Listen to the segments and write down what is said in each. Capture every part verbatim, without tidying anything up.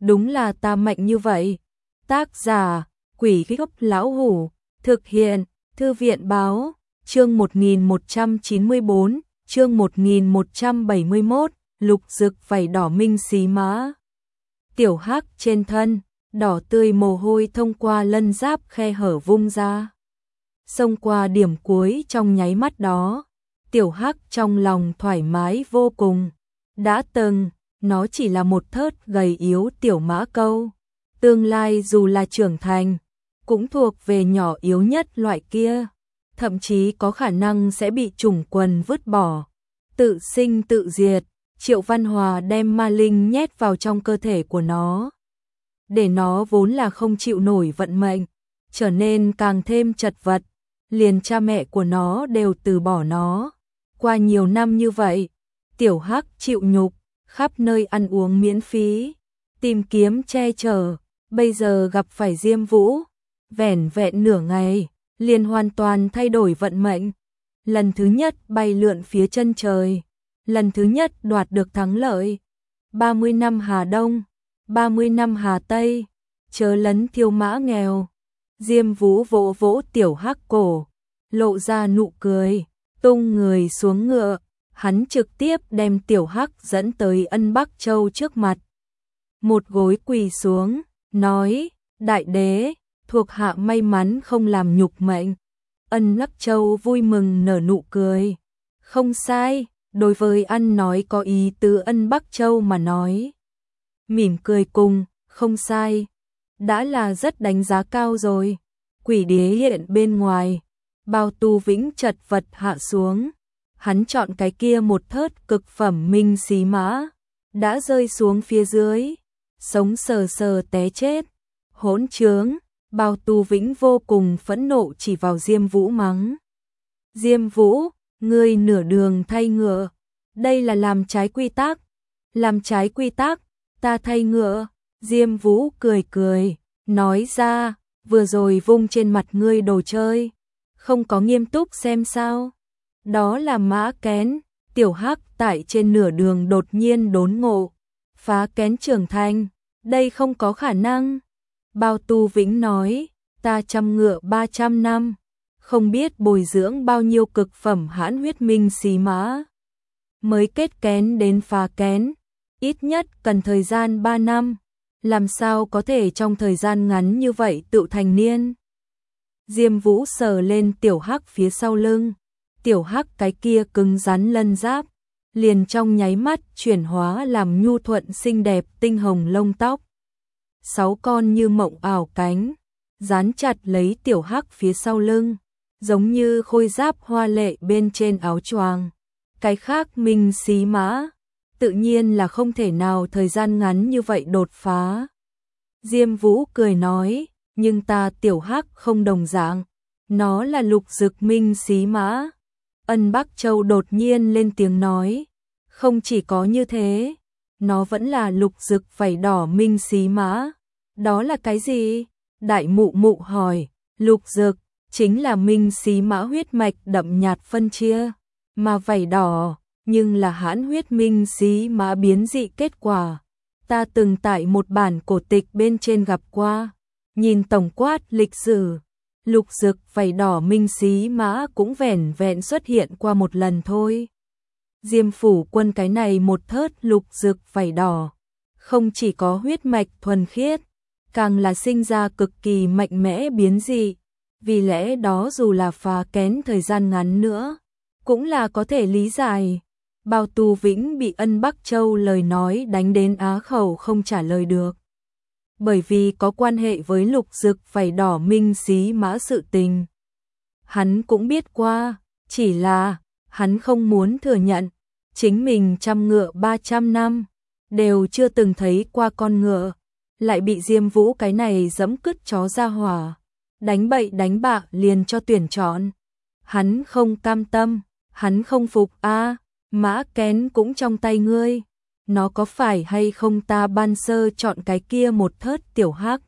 đúng là ta mạnh như vậy. Tác giả, Quỷ Gốc Lão Hủ, thực hiện, Thư viện Báo, chương một nghìn một trăm chín mươi bốn, chương một nghìn một trăm bảy mươi mốt, lục dực vảy đỏ minh xí mã. Tiểu Hắc trên thân, đỏ tươi mồ hôi thông qua lân giáp khe hở vung ra. Xông qua điểm cuối trong nháy mắt đó, Tiểu Hắc trong lòng thoải mái vô cùng. Đã từng, nó chỉ là một thớt gầy yếu tiểu mã câu. Tương lai dù là trưởng thành, cũng thuộc về nhỏ yếu nhất loại kia. Thậm chí có khả năng sẽ bị chủng quần vứt bỏ. Tự sinh tự diệt, Triệu Văn Hòa đem ma linh nhét vào trong cơ thể của nó. Để nó vốn là không chịu nổi vận mệnh, trở nên càng thêm chật vật. Liền cha mẹ của nó đều từ bỏ nó. Qua nhiều năm như vậy, Tiểu Hắc chịu nhục, khắp nơi ăn uống miễn phí, tìm kiếm che chở, bây giờ gặp phải Diêm Vũ, vẻn vẹn nửa ngày, liền hoàn toàn thay đổi vận mệnh. Lần thứ nhất bay lượn phía chân trời, lần thứ nhất đoạt được thắng lợi. ba mươi năm Hà Đông, ba mươi năm Hà Tây, chớ lấn thiêu mã nghèo. Diêm Vũ vỗ vỗ Tiểu Hắc cổ, lộ ra nụ cười, tung người xuống ngựa, hắn trực tiếp đem Tiểu Hắc dẫn tới Ân Bắc Châu trước mặt. Một gối quỳ xuống, nói, đại đế, thuộc hạ may mắn không làm nhục mệnh. Ân Bắc Châu vui mừng nở nụ cười. Không sai, đối với ăn nói có ý tứ Ân Bắc Châu mà nói. Mỉm cười cùng, không sai, đã là rất đánh giá cao rồi. Quỷ đế hiện bên ngoài, Bao Tu Vĩnh chật vật hạ xuống. Hắn chọn cái kia một thớt cực phẩm minh xí mã, đã rơi xuống phía dưới, sống sờ sờ té chết. Hỗn trướng, Bao Tu Vĩnh vô cùng phẫn nộ chỉ vào Diêm Vũ mắng. Diêm Vũ, ngươi nửa đường thay ngựa, đây là làm trái quy tắc. Làm trái quy tắc, ta thay ngựa. Diêm Vũ cười cười, nói ra, vừa rồi vung trên mặt ngươi đồ chơi, không có nghiêm túc xem sao. Đó là mã kén. Tiểu Hắc tại trên nửa đường đột nhiên đốn ngộ, phá kén trưởng thành, đây không có khả năng. Bao Tu Vĩnh nói, ta chăm ngựa ba trăm năm, không biết bồi dưỡng bao nhiêu cực phẩm hãn huyết minh xí mã, mới kết kén đến phá kén, ít nhất cần thời gian ba năm, làm sao có thể trong thời gian ngắn như vậy tự thành niên. Diêm Vũ sờ lên Tiểu Hắc phía sau lưng. Tiểu Hắc cái kia cứng rắn lân giáp, liền trong nháy mắt chuyển hóa làm nhu thuận xinh đẹp tinh hồng lông tóc. Sáu con như mộng ảo cánh, dán chặt lấy Tiểu Hắc phía sau lưng, giống như khôi giáp hoa lệ bên trên áo choàng. Cái khác minh xí mã, tự nhiên là không thể nào thời gian ngắn như vậy đột phá. Diêm Vũ cười nói, nhưng ta Tiểu Hắc không đồng dạng, nó là lục dực minh xí mã. Ân Bắc Châu đột nhiên lên tiếng nói, không chỉ có như thế, nó vẫn là lục dực vảy đỏ minh xí mã. Đó là cái gì? Đại Mụ Mụ hỏi. Lục dực chính là minh xí mã huyết mạch đậm nhạt phân chia, mà vảy đỏ nhưng là hãn huyết minh xí mã biến dị kết quả. Ta từng tại một bản cổ tịch bên trên gặp qua, nhìn tổng quát lịch sử, lục dực vảy đỏ minh xí mã cũng vẻn vẹn xuất hiện qua một lần thôi. Diêm Phủ Quân cái này một thớt lục dực vảy đỏ, không chỉ có huyết mạch thuần khiết, càng là sinh ra cực kỳ mạnh mẽ biến dị, vì lẽ đó dù là phá kén thời gian ngắn nữa, cũng là có thể lý giải. Bao Tu Vĩnh bị Ân Bắc Châu lời nói đánh đến á khẩu không trả lời được. Bởi vì có quan hệ với lục dực vảy đỏ minh xí mã sự tình. Hắn cũng biết qua, chỉ là hắn không muốn thừa nhận, chính mình chăm ngựa ba trăm năm, đều chưa từng thấy qua con ngựa, lại bị Diêm Vũ cái này giẫm cứt chó ra hỏa, đánh bậy đánh bạ liền cho tuyển chọn. Hắn không cam tâm, hắn không phục a, mã kén cũng trong tay ngươi. Nó có phải hay không ta ban sơ chọn cái kia một thớt Tiểu Hắc?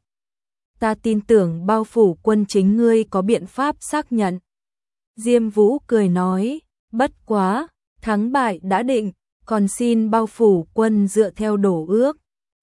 Ta tin tưởng Bao Phủ Quân chính ngươi có biện pháp xác nhận. Diêm Vũ cười nói, bất quá, thắng bại đã định, còn xin Bao Phủ Quân dựa theo đổ ước,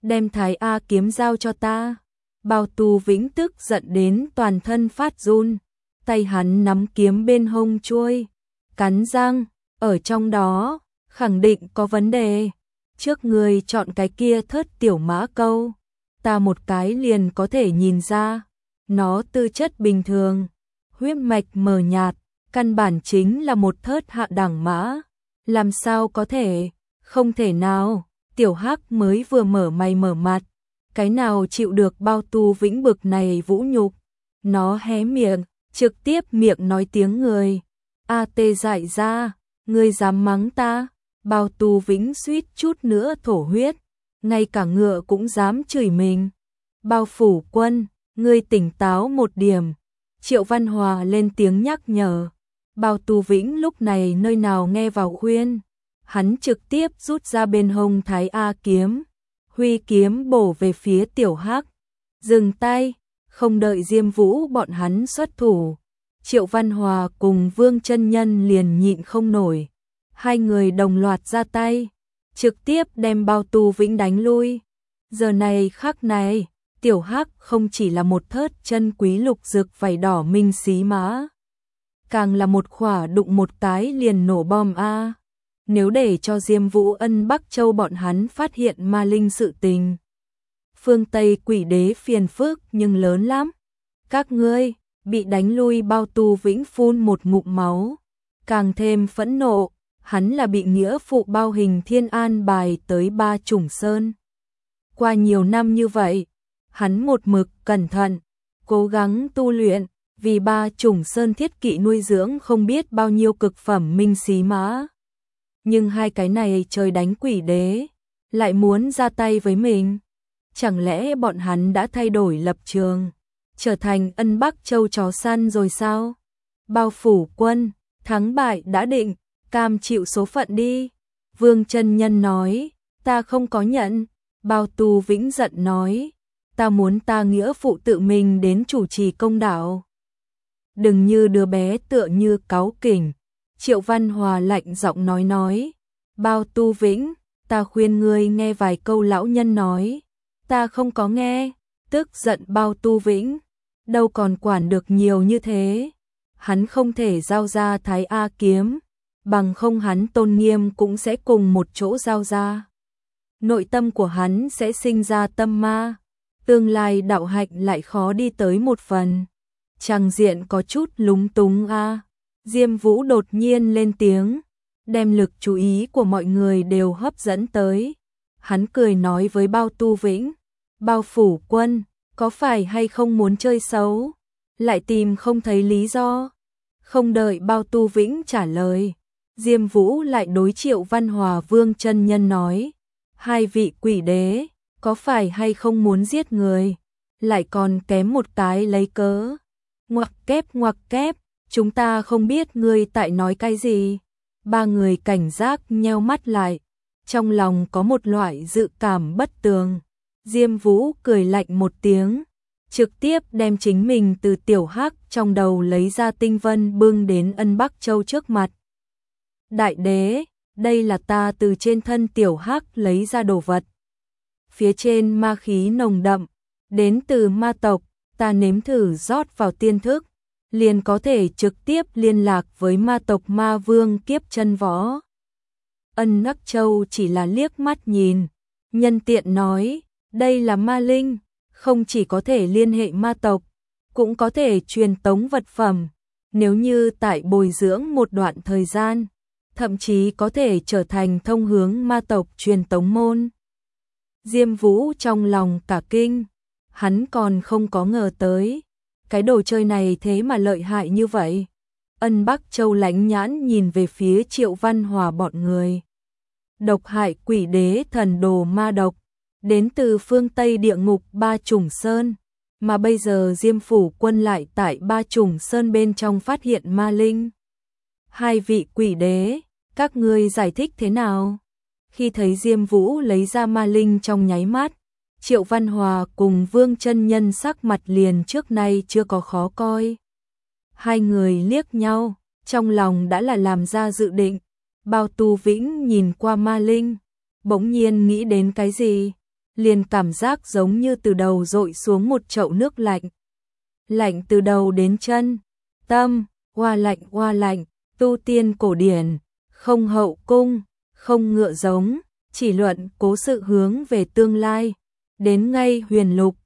đem Thái A kiếm giao cho ta. Bao Tu Vĩnh tức giận đến toàn thân phát run, tay hắn nắm kiếm bên hông chuôi, cắn răng, ở trong đó, khẳng định có vấn đề. Trước người chọn cái kia thớt tiểu mã câu, ta một cái liền có thể nhìn ra, nó tư chất bình thường, huyết mạch mờ nhạt, căn bản chính là một thớt hạ đẳng mã, làm sao có thể, không thể nào. Tiểu Hắc mới vừa mở mày mở mặt, cái nào chịu được Bao Tu Vĩnh bực này vũ nhục, nó hé miệng, trực tiếp miệng nói tiếng người. A tê dại ra, ngươi dám mắng ta? Bao Tu Vĩnh suýt chút nữa thổ huyết, ngay cả ngựa cũng dám chửi mình. Bao phủ quân, ngươi tỉnh táo một điểm. Triệu Văn Hòa lên tiếng nhắc nhở. Bao Tu Vĩnh lúc này nơi nào nghe vào khuyên, hắn trực tiếp rút ra bên hông Thái A kiếm, huy kiếm bổ về phía Tiểu Hắc. Dừng tay, không đợi Diêm Vũ bọn hắn xuất thủ, Triệu Văn Hòa cùng Vương Chân Nhân liền nhịn không nổi, hai người đồng loạt ra tay, trực tiếp đem Bao Tu Vĩnh đánh lui. Giờ này khắc này, Tiểu Hắc không chỉ là một thớt chân quý lục dược vảy đỏ minh xí mã, càng là một khỏa đụng một cái liền nổ bom a. Nếu để cho Diêm Vũ Ân Bắc Châu bọn hắn phát hiện ma linh sự tình, phương Tây quỷ đế phiền phức nhưng lớn lắm. Các ngươi, bị đánh lui. Bao Tu Vĩnh phun một ngụm máu, càng thêm phẫn nộ, hắn là bị nghĩa phụ Bao Hình Thiên an bài tới Ba Chủng Sơn. Qua nhiều năm như vậy, hắn một mực cẩn thận, cố gắng tu luyện, vì Ba Chủng Sơn thiết kỵ nuôi dưỡng không biết bao nhiêu cực phẩm minh xí mã. Nhưng hai cái này trời đánh quỷ đế, lại muốn ra tay với mình. Chẳng lẽ bọn hắn đã thay đổi lập trường, trở thành Ân Bắc Châu chó săn rồi sao? Bao phủ quân, thắng bại đã định, cam chịu số phận đi. Vương Chân Nhân nói, ta không có nhận. Bao Tu Vĩnh giận nói, ta muốn ta nghĩa phụ tự mình đến chủ trì công đạo. Đừng như đứa bé tựa như cáu kỉnh. Triệu Văn Hòa lạnh giọng nói nói, Bao Tu Vĩnh, ta khuyên ngươi nghe vài câu lão nhân nói. Ta không có nghe. Tức giận Bao Tu Vĩnh, đâu còn quản được nhiều như thế. Hắn không thể giao ra Thái A kiếm, bằng không hắn tôn nghiêm cũng sẽ cùng một chỗ giao ra. Nội tâm của hắn sẽ sinh ra tâm ma, tương lai đạo hạnh lại khó đi tới một phần. Tràng diện có chút lúng túng a. Diêm Vũ đột nhiên lên tiếng, đem lực chú ý của mọi người đều hấp dẫn tới. Hắn cười nói với Bao Tu Vĩnh, Bao phủ quân, có phải hay không muốn chơi xấu? Lại tìm không thấy lý do. Không đợi Bao Tu Vĩnh trả lời, Diêm Vũ lại đối Triệu Văn Hòa Vương Chân Nhân nói, hai vị quỷ đế, có phải hay không muốn giết người? Lại còn kém một cái lấy cớ. Ngoặc kép ngoặc kép, chúng ta không biết ngươi tại nói cái gì. Ba người cảnh giác nheo mắt lại, trong lòng có một loại dự cảm bất tường. Diêm Vũ cười lạnh một tiếng, trực tiếp đem chính mình từ Tiểu Hắc trong đầu lấy ra tinh vân bưng đến Ân Bắc Châu trước mặt. Đại đế, đây là ta từ trên thân Tiểu Hắc lấy ra đồ vật. Phía trên ma khí nồng đậm, đến từ ma tộc, ta nếm thử rót vào tiên thức, liền có thể trực tiếp liên lạc với ma tộc ma vương Kiếp Chân Võ. Ân Bắc Châu chỉ là liếc mắt nhìn, nhân tiện nói, đây là ma linh, không chỉ có thể liên hệ ma tộc, cũng có thể truyền tống vật phẩm, nếu như tại bồi dưỡng một đoạn thời gian, thậm chí có thể trở thành thông hướng ma tộc truyền tống môn. Diêm Vũ trong lòng cả kinh, hắn còn không có ngờ tới, cái đồ chơi này thế mà lợi hại như vậy. Ân Bắc Châu lánh nhãn nhìn về phía Triệu Văn Hòa bọn người. Độc hại quỷ đế thần đồ ma độc, đến từ phương Tây địa ngục Ba Chủng Sơn, mà bây giờ Diêm phủ quân lại tại Ba Chủng Sơn bên trong phát hiện ma linh. Hai vị quỷ đế, các ngươi giải thích thế nào? Khi thấy Diêm Vũ lấy ra ma linh trong nháy mắt, Triệu Văn Hòa cùng Vương Chân Nhân sắc mặt liền trước nay chưa có khó coi. Hai người liếc nhau, trong lòng đã là làm ra dự định. Bao Tu Vĩnh nhìn qua ma linh, bỗng nhiên nghĩ đến cái gì, liền cảm giác giống như từ đầu dội xuống một chậu nước lạnh. Lạnh từ đầu đến chân, tâm, oa lạnh oa lạnh, tu tiên cổ điển, không hậu cung, không ngựa giống, chỉ luận cố sự hướng về tương lai, đến ngay huyền lục,